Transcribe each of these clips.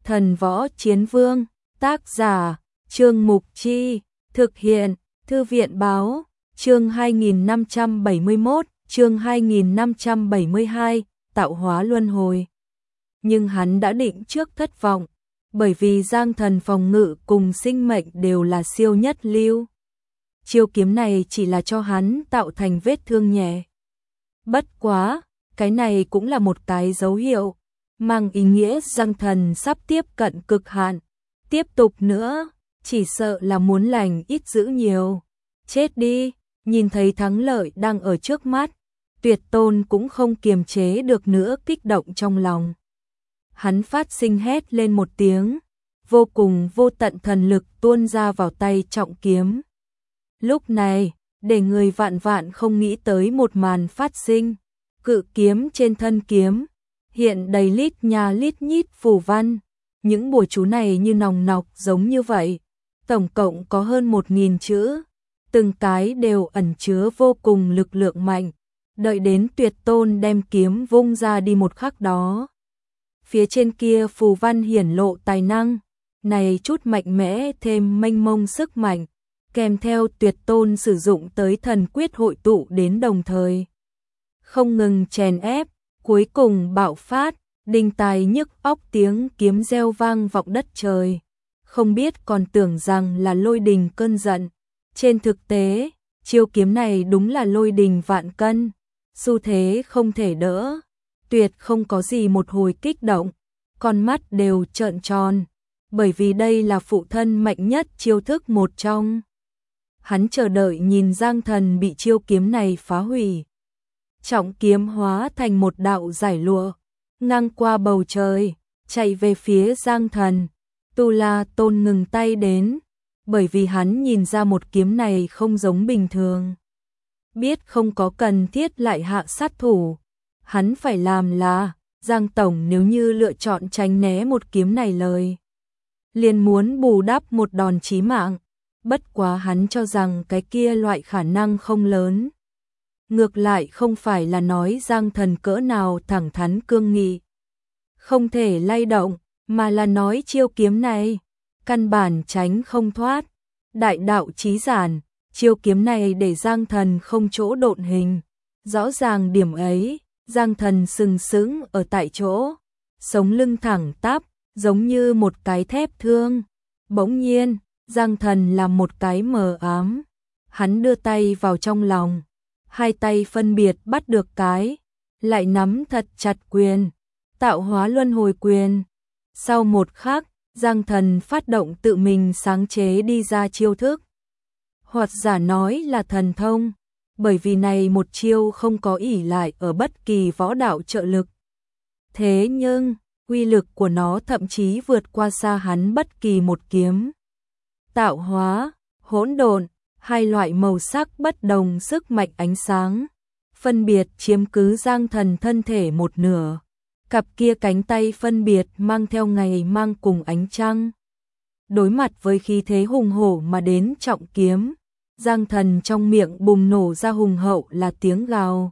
Thần Võ Chiến Vương, tác giả, Trương Mục Chi, thực hiện, Thư viện Báo, chương 2571, chương 2572, tạo hóa luân hồi. Nhưng hắn đã định trước thất vọng, bởi vì Giang Thần phòng ngự cùng sinh mệnh đều là siêu nhất lưu. Chiêu kiếm này chỉ là cho hắn tạo thành vết thương nhẹ. Bất quá, cái này cũng là một cái dấu hiệu, mang ý nghĩa Giang Thần sắp tiếp cận cực hạn. Tiếp tục nữa, chỉ sợ là muốn lành ít dữ nhiều. Chết đi, nhìn thấy thắng lợi đang ở trước mắt, Tuyệt Tôn cũng không kiềm chế được nữa kích động trong lòng. Hắn phát sinh hét lên một tiếng, vô cùng vô tận thần lực tuôn ra vào tay trọng kiếm. Lúc này, để người vạn vạn không nghĩ tới một màn phát sinh, cự kiếm trên thân kiếm, hiện đầy lít nhà lít nhít phù văn, những bùa chú này như nòng nọc giống như vậy, tổng cộng có hơn 1000 chữ, từng cái đều ẩn chứa vô cùng lực lượng mạnh, đợi đến Tuyệt Tôn đem kiếm vung ra đi một khắc đó. Phía trên kia phù văn hiển lộ tài năng, này chút mạnh mẽ thêm mênh mông sức mạnh, kèm theo Tuyệt Tôn sử dụng tới thần quyết hội tụ đến đồng thời. Không ngừng chèn ép, cuối cùng bạo phát, đinh tai nhức óc tiếng kiếm reo vang vọng đất trời. Không biết còn tưởng rằng là lôi đình cơn giận. Trên thực tế, chiêu kiếm này đúng là lôi đình vạn cân, xu thế không thể đỡ. Tuyệt không có gì một hồi kích động, con mắt đều trợn tròn, bởi vì đây là phụ thân mạnh nhất chiêu thức một trong. Hắn chờ đợi nhìn Giang Thần bị chiêu kiếm này phá hủy. Trọng kiếm hóa thành một đạo giải lụa, ngang qua bầu trời, chạy về phía Giang Thần. Tu La Tôn ngừng tay đến, bởi vì hắn nhìn ra một kiếm này không giống bình thường. Biết không có cần thiết lại hạ sát thủ, hắn phải làm là, Giang Tổng nếu như lựa chọn tránh né một kiếm này lời, liền muốn bù đắp một đòn chí mạng, bất quá hắn cho rằng cái kia loại khả năng không lớn. Ngược lại không phải là nói Giang Thần cỡ nào thẳng thắn cương nghị, không thể lay động, mà là nói chiêu kiếm này, căn bản tránh không thoát. Đại đạo chí giản, chiêu kiếm này để Giang Thần không chỗ độn hình. Rõ ràng điểm ấy, Giang Thần sừng sững ở tại chỗ, sống lưng thẳng tắp, giống như một cái thép thương. Bỗng nhiên, Giang Thần làm một cái mờ ám. Hắn đưa tay vào trong lòng, hai tay phân biệt bắt được cái, lại nắm thật chặt quyền, tạo hóa luân hồi quyền. Sau một khắc, Giang Thần phát động tự mình sáng chế đi ra chiêu thức. Hoặc giả nói là thần thông, bởi vì này một chiêu không có ỷ lại ở bất kỳ võ đạo trợ lực. Thế nhưng, uy lực của nó thậm chí vượt qua xa hắn bất kỳ một kiếm. Tạo hóa, hỗn độn, hai loại màu sắc bất đồng sức mạnh ánh sáng, phân biệt chiếm cứ Giang Thần thân thể một nửa. Cặp kia cánh tay phân biệt mang theo ngày mang cùng ánh trăng. Đối mặt với khí thế hùng hổ mà đến trọng kiếm, Giang Thần trong miệng bùng nổ ra hùng hậu là tiếng gào.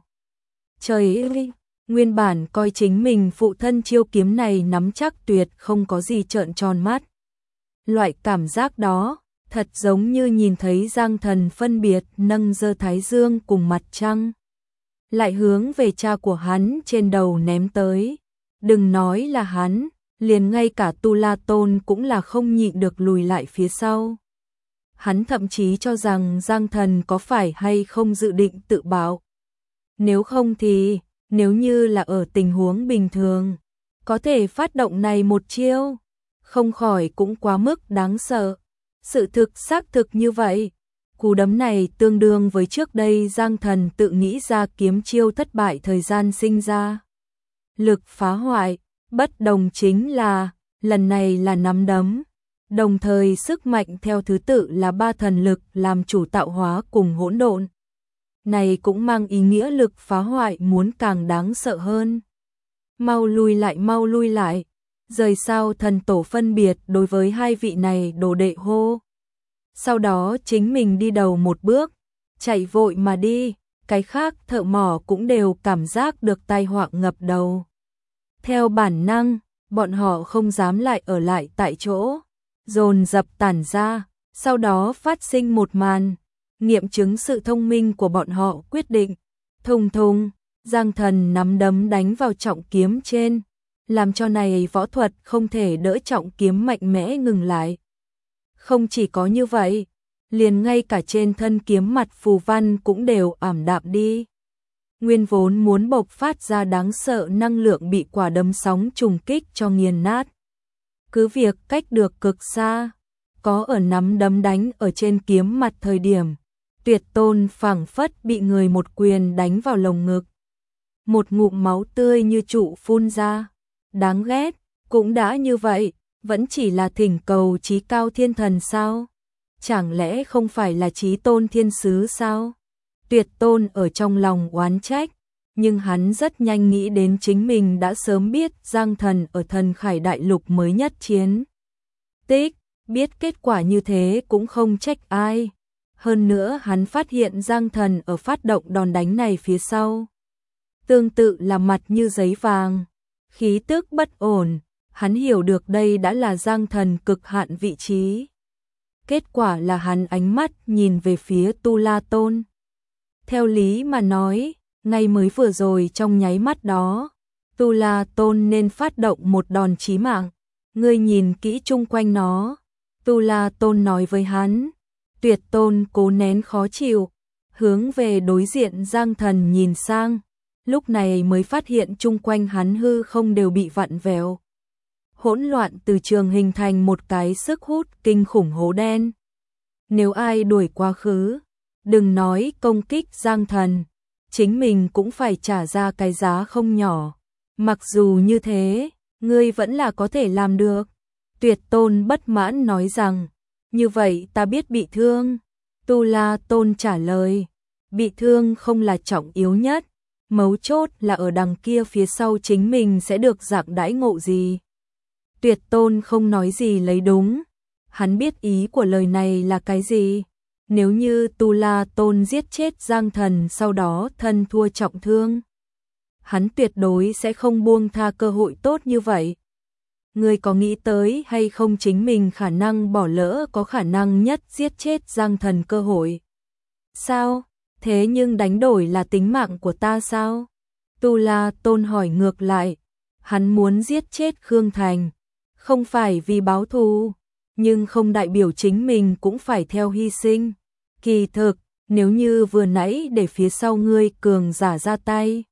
Trời ơi, nguyên bản coi chính mình phụ thân chiêu kiếm này nắm chắc tuyệt không có gì trợn tròn mắt. Loại cảm giác đó, thật giống như nhìn thấy Giang Thần phân biệt nâng giơ thái dương cùng mặt trăng, lại hướng về cha của hắn trên đầu ném tới. Đừng nói là hắn, liền ngay cả Tu La Tôn cũng là không nhịn được lùi lại phía sau. Hắn thậm chí cho rằng Giang Thần có phải hay không dự định tự bạo. Nếu không thì, nếu như là ở tình huống bình thường, có thể phát động này một chiêu, không khỏi cũng quá mức đáng sợ. Sự thực xác thực như vậy, cú đấm này tương đương với trước đây Giang Thần tự nghĩ ra kiếm chiêu thất bại thời gian sinh ra. Lực phá hoại, bất đồng chính là, lần này là nắm đấm, đồng thời sức mạnh theo thứ tự là 3 thần lực làm chủ tạo hóa cùng hỗn độn. Này cũng mang ý nghĩa lực phá hoại muốn càng đáng sợ hơn. Mau lui lại, rời sao thần tổ phân biệt đối với hai vị này đồ đệ hô. Sau đó chính mình đi đầu một bước, chạy vội mà đi, cái khác thợ mỏ cũng đều cảm giác được tai họa ngập đầu. Theo bản năng, bọn họ không dám lại ở lại tại chỗ, dồn dập tản ra, sau đó phát sinh một màn, nghiệm chứng sự thông minh của bọn họ quyết định, thùng thùng, Giang Thần nắm đấm đánh vào trọng kiếm trên, làm cho này võ thuật không thể đỡ trọng kiếm mạnh mẽ ngừng lại. Không chỉ có như vậy, liền ngay cả trên thân kiếm mặt phù văn cũng đều ảm đạm đi. Nguyên vốn muốn bộc phát ra đáng sợ năng lượng bị quả đấm sóng trùng kích cho nghiền nát. Cứ việc cách được cực xa, có ở nắm đấm đánh ở trên kiếm mặt thời điểm, Tuyệt Tôn phảng phất bị người một quyền đánh vào lồng ngực. Một ngụm máu tươi như trụ phun ra. Đáng ghét, cũng đã như vậy, vẫn chỉ là thỉnh cầu chí cao thiên thần sao? Chẳng lẽ không phải là chí tôn thiên sứ sao? Tuyệt Tôn ở trong lòng oán trách, nhưng hắn rất nhanh nghĩ đến chính mình đã sớm biết Giang Thần ở Thần Khải Đại Lục mới nhất chiến. Tích, biết kết quả như thế cũng không trách ai. Hơn nữa hắn phát hiện Giang Thần ở phát động đòn đánh này phía sau. Tương tự là mặt như giấy vàng, khí tức bất ổn, hắn hiểu được đây đã là Giang Thần cực hạn vị trí. Kết quả là hắn ánh mắt nhìn về phía Tu La Tôn. Theo lý mà nói, ngay mới vừa rồi trong nháy mắt đó, Tu La Tôn nên phát động một đòn chí mạng. Ngươi nhìn kỹ chung quanh nó. Tu La Tôn nói với hắn. Tuyệt Tôn cố nén khó chịu, hướng về đối diện Giang Thần nhìn sang. Lúc này mới phát hiện chung quanh hắn hư không đều bị vặn vẹo. Hỗn loạn từ trường hình thành một cái sức hút kinh khủng hố đen. Nếu ai đuổi quá khứ, đừng nói công kích Giang Thần, chính mình cũng phải trả ra cái giá không nhỏ. Mặc dù như thế, ngươi vẫn là có thể làm được. Tuyệt Tôn bất mãn nói rằng, như vậy ta biết bị thương. Tu La Tôn trả lời, bị thương không là trọng yếu nhất, mấu chốt là ở đằng kia phía sau chính mình sẽ được dạng đãi ngộ gì. Tuyệt Tôn không nói gì lấy đúng, hắn biết ý của lời này là cái gì. Nếu như Tu La Tôn giết chết Giang Thần sau đó thân thua trọng thương, hắn tuyệt đối sẽ không buông tha cơ hội tốt như vậy. Ngươi có nghĩ tới hay không chính mình khả năng bỏ lỡ có khả năng nhất giết chết Giang Thần cơ hội? Sao? Thế nhưng đánh đổi là tính mạng của ta sao? Tu La Tôn hỏi ngược lại, hắn muốn giết chết Khương Thành, không phải vì báo thù, nhưng không đại biểu chính mình cũng phải theo hy sinh. Kỳ thực, nếu như vừa nãy để phía sau ngươi cường giả ra tay,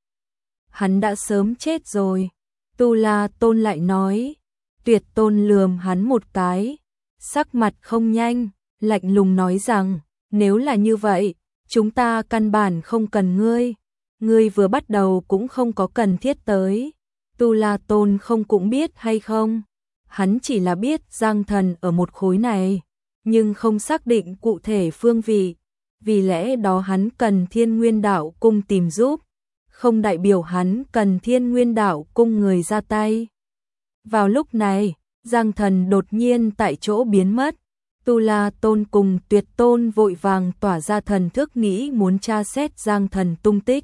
hắn đã sớm chết rồi. Tu La Tôn lại nói. Tuyệt Tôn lườm hắn một cái, sắc mặt không nhanh, lạnh lùng nói rằng, nếu là như vậy, chúng ta căn bản không cần ngươi vừa bắt đầu cũng không có cần thiết tới. Tu La Tôn không cũng biết hay không, hắn chỉ là biết Giang Thần ở một khối này, nhưng không xác định cụ thể phương vị, vì lẽ đó hắn cần Thiên Nguyên Đạo Cung tìm giúp, không đại biểu hắn cần Thiên Nguyên Đạo Cung người ra tay. Vào lúc này, Giang Thần đột nhiên tại chỗ biến mất. Tu La Tôn cùng Tuyệt Tôn vội vàng tỏa ra thần thức nghĩ muốn tra xét Giang Thần tung tích.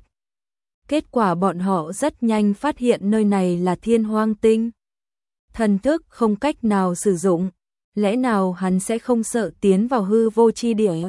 Kết quả bọn họ rất nhanh phát hiện nơi này là Thiên Hoang Tinh. Thần thức không cách nào sử dụng, lẽ nào hắn sẽ không sợ tiến vào hư vô chi địa?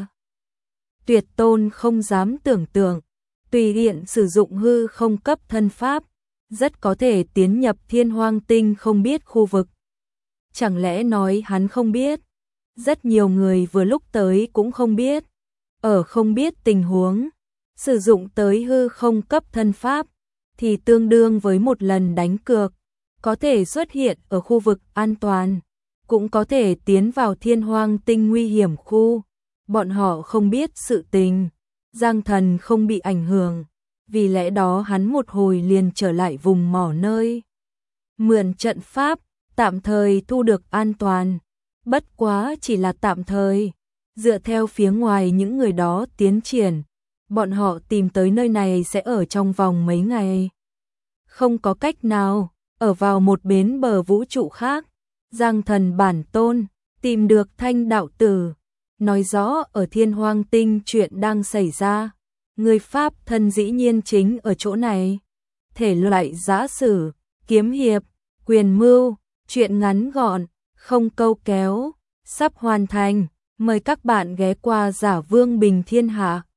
Tuyệt Tôn không dám tưởng tượng, tùy tiện sử dụng hư không cấp thân pháp, rất có thể tiến nhập Thiên Hoang Tinh không biết khu vực. Chẳng lẽ nói hắn không biết? Rất nhiều người vừa lúc tới cũng không biết. Ở không biết tình huống, sử dụng tới hư không cấp thân pháp, thì tương đương với một lần đánh cược. Có thể xuất hiện ở khu vực an toàn, cũng có thể tiến vào Thiên Hoang Tinh nguy hiểm khu. Bọn họ không biết sự tình, Giang Thần không bị ảnh hưởng. Vì lẽ đó hắn một hồi liền trở lại vùng mỏ nơi. Mượn trận pháp, tạm thời thu được an toàn. Bất quá chỉ là tạm thời. Dựa theo phía ngoài những người đó tiến triển, bọn họ tìm tới nơi này sẽ ở trong vòng mấy ngày. Không có cách nào, ở vào một bến bờ vũ trụ khác, Giang Thần bản tôn, tìm được Thanh đạo tử. Nói rõ ở Thiên Hoang Tinh chuyện đang xảy ra. Người Pháp thân dĩ nhiên chính ở chỗ này. Thể loại giã sử, kiếm hiệp, Quyền mưu, chuyện ngắn gọn, không câu kéo, sắp hoàn thành. Mời các bạn ghé qua Giả Vương Bình Thiên Hạ.